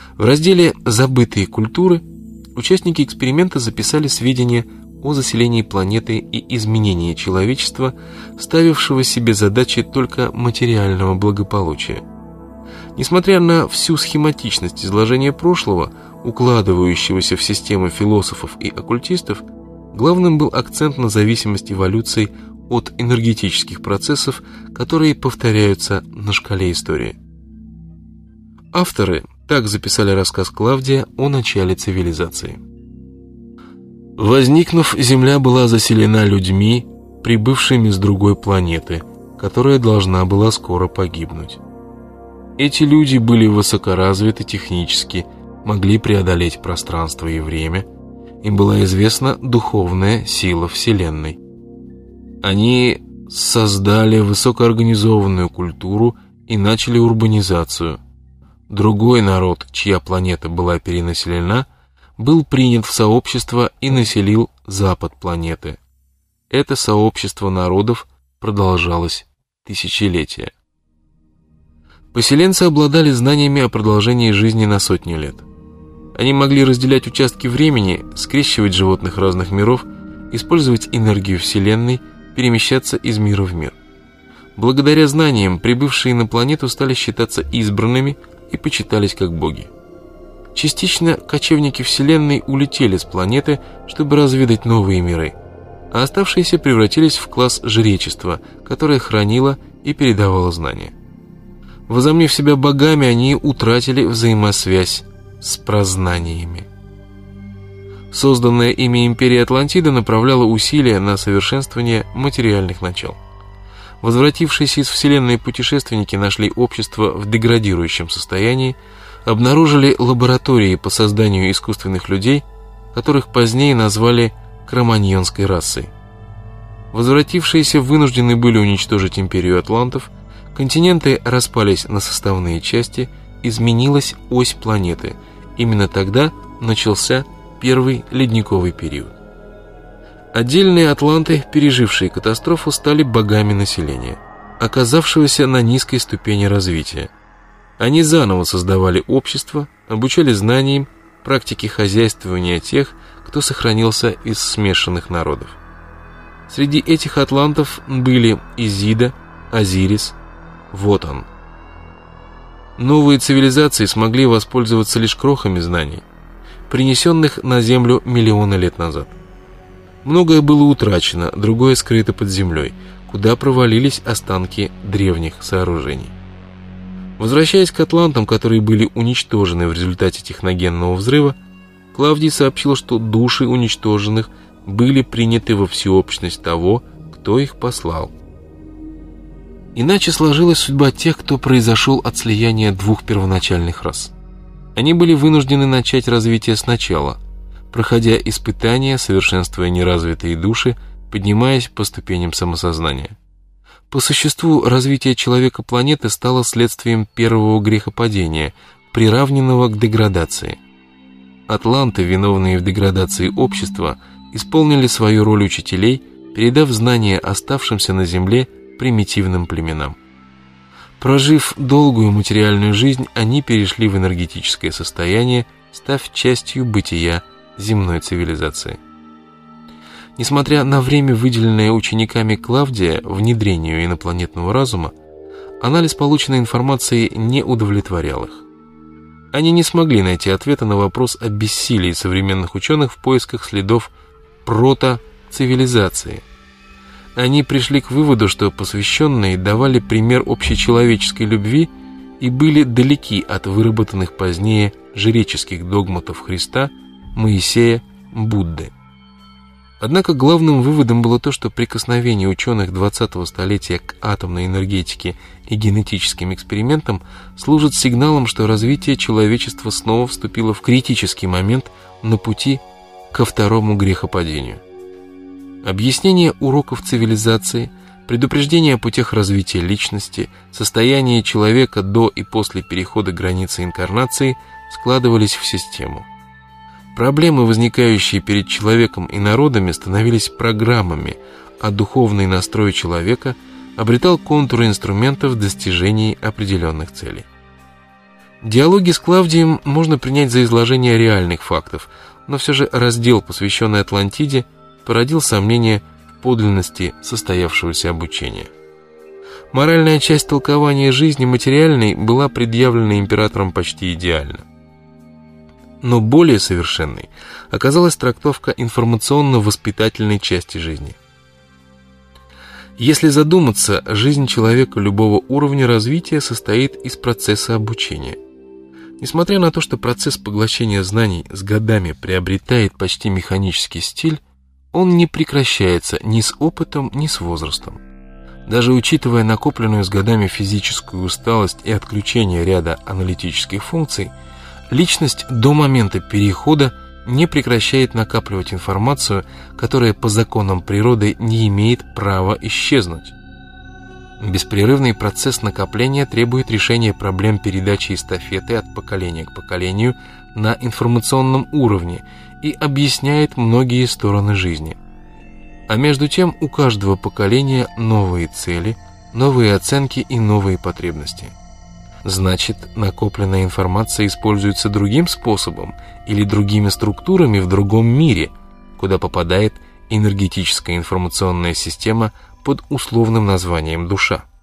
В разделе «Забытые культуры» участники эксперимента записали сведения о заселении планеты и изменении человечества, ставившего себе задачи только материального благополучия. Несмотря на всю схематичность изложения прошлого, укладывающегося в системы философов и оккультистов, главным был акцент на зависимость эволюции от энергетических процессов, которые повторяются на шкале истории. Авторы так записали рассказ Клавдия о начале цивилизации. Возникнув, Земля была заселена людьми, прибывшими с другой планеты, которая должна была скоро погибнуть. Эти люди были высокоразвиты технически, могли преодолеть пространство и время, им была известна духовная сила Вселенной. Они создали высокоорганизованную культуру и начали урбанизацию. Другой народ, чья планета была перенаселена, был принят в сообщество и населил запад планеты. Это сообщество народов продолжалось тысячелетия. Поселенцы обладали знаниями о продолжении жизни на сотни лет. Они могли разделять участки времени, скрещивать животных разных миров, использовать энергию Вселенной, перемещаться из мира в мир. Благодаря знаниям, прибывшие на планету стали считаться избранными и почитались как боги. Частично кочевники Вселенной улетели с планеты, чтобы разведать новые миры, а оставшиеся превратились в класс жречества, которое хранило и передавало знания. Возомнив себя богами, они утратили взаимосвязь с прознаниями. Созданная ими империя Атлантида направляла усилия на совершенствование материальных начал. Возвратившиеся из Вселенной путешественники нашли общество в деградирующем состоянии, обнаружили лаборатории по созданию искусственных людей, которых позднее назвали кроманьонской расой. Возвратившиеся вынуждены были уничтожить империю атлантов, континенты распались на составные части, изменилась ось планеты. Именно тогда начался первый ледниковый период. Отдельные атланты, пережившие катастрофу, стали богами населения, оказавшегося на низкой ступени развития. Они заново создавали общество, обучали знаниям, практике хозяйствования тех, кто сохранился из смешанных народов. Среди этих атлантов были Изида, Азирис, Вотан. Новые цивилизации смогли воспользоваться лишь крохами знаний, принесенных на Землю миллионы лет назад. Многое было утрачено, другое скрыто под землей, куда провалились останки древних сооружений. Возвращаясь к атлантам, которые были уничтожены в результате техногенного взрыва, Клавдий сообщил, что души уничтоженных были приняты во всеобщность того, кто их послал. Иначе сложилась судьба тех, кто произошел от слияния двух первоначальных рас. Они были вынуждены начать развитие сначала, проходя испытания, совершенствуя неразвитые души, поднимаясь по ступеням самосознания. По существу, развитие человека-планеты стало следствием первого грехопадения, приравненного к деградации. Атланты, виновные в деградации общества, исполнили свою роль учителей, передав знания оставшимся на Земле примитивным племенам. Прожив долгую материальную жизнь, они перешли в энергетическое состояние, став частью бытия земной цивилизации. Несмотря на время, выделенное учениками Клавдия внедрению инопланетного разума, анализ полученной информации не удовлетворял их. Они не смогли найти ответа на вопрос о бессилии современных ученых в поисках следов протоцивилизации. Они пришли к выводу, что посвященные давали пример общечеловеческой любви и были далеки от выработанных позднее жреческих догматов Христа, Моисея, Будды. Однако главным выводом было то, что прикосновение ученых 20-го столетия к атомной энергетике и генетическим экспериментам служит сигналом, что развитие человечества снова вступило в критический момент на пути ко второму грехопадению. Объяснение уроков цивилизации, предупреждение о путях развития личности, состояние человека до и после перехода границы инкарнации складывались в систему. Проблемы, возникающие перед человеком и народами, становились программами, а духовный настрой человека обретал контуры инструментов в достижении определенных целей. Диалоги с Клавдием можно принять за изложение реальных фактов, но все же раздел, посвященный Атлантиде, породил сомнения в подлинности состоявшегося обучения. Моральная часть толкования жизни материальной была предъявлена императором почти идеально. Но более совершенной оказалась трактовка информационно-воспитательной части жизни. Если задуматься, жизнь человека любого уровня развития состоит из процесса обучения. Несмотря на то, что процесс поглощения знаний с годами приобретает почти механический стиль, он не прекращается ни с опытом, ни с возрастом. Даже учитывая накопленную с годами физическую усталость и отключение ряда аналитических функций, личность до момента перехода не прекращает накапливать информацию, которая по законам природы не имеет права исчезнуть. Беспрерывный процесс накопления требует решения проблем передачи эстафеты от поколения к поколению на информационном уровне и объясняет многие стороны жизни. А между тем у каждого поколения новые цели, новые оценки и новые потребности. Значит, накопленная информация используется другим способом или другими структурами в другом мире, куда попадает энергетическая информационная система под условным названием душа.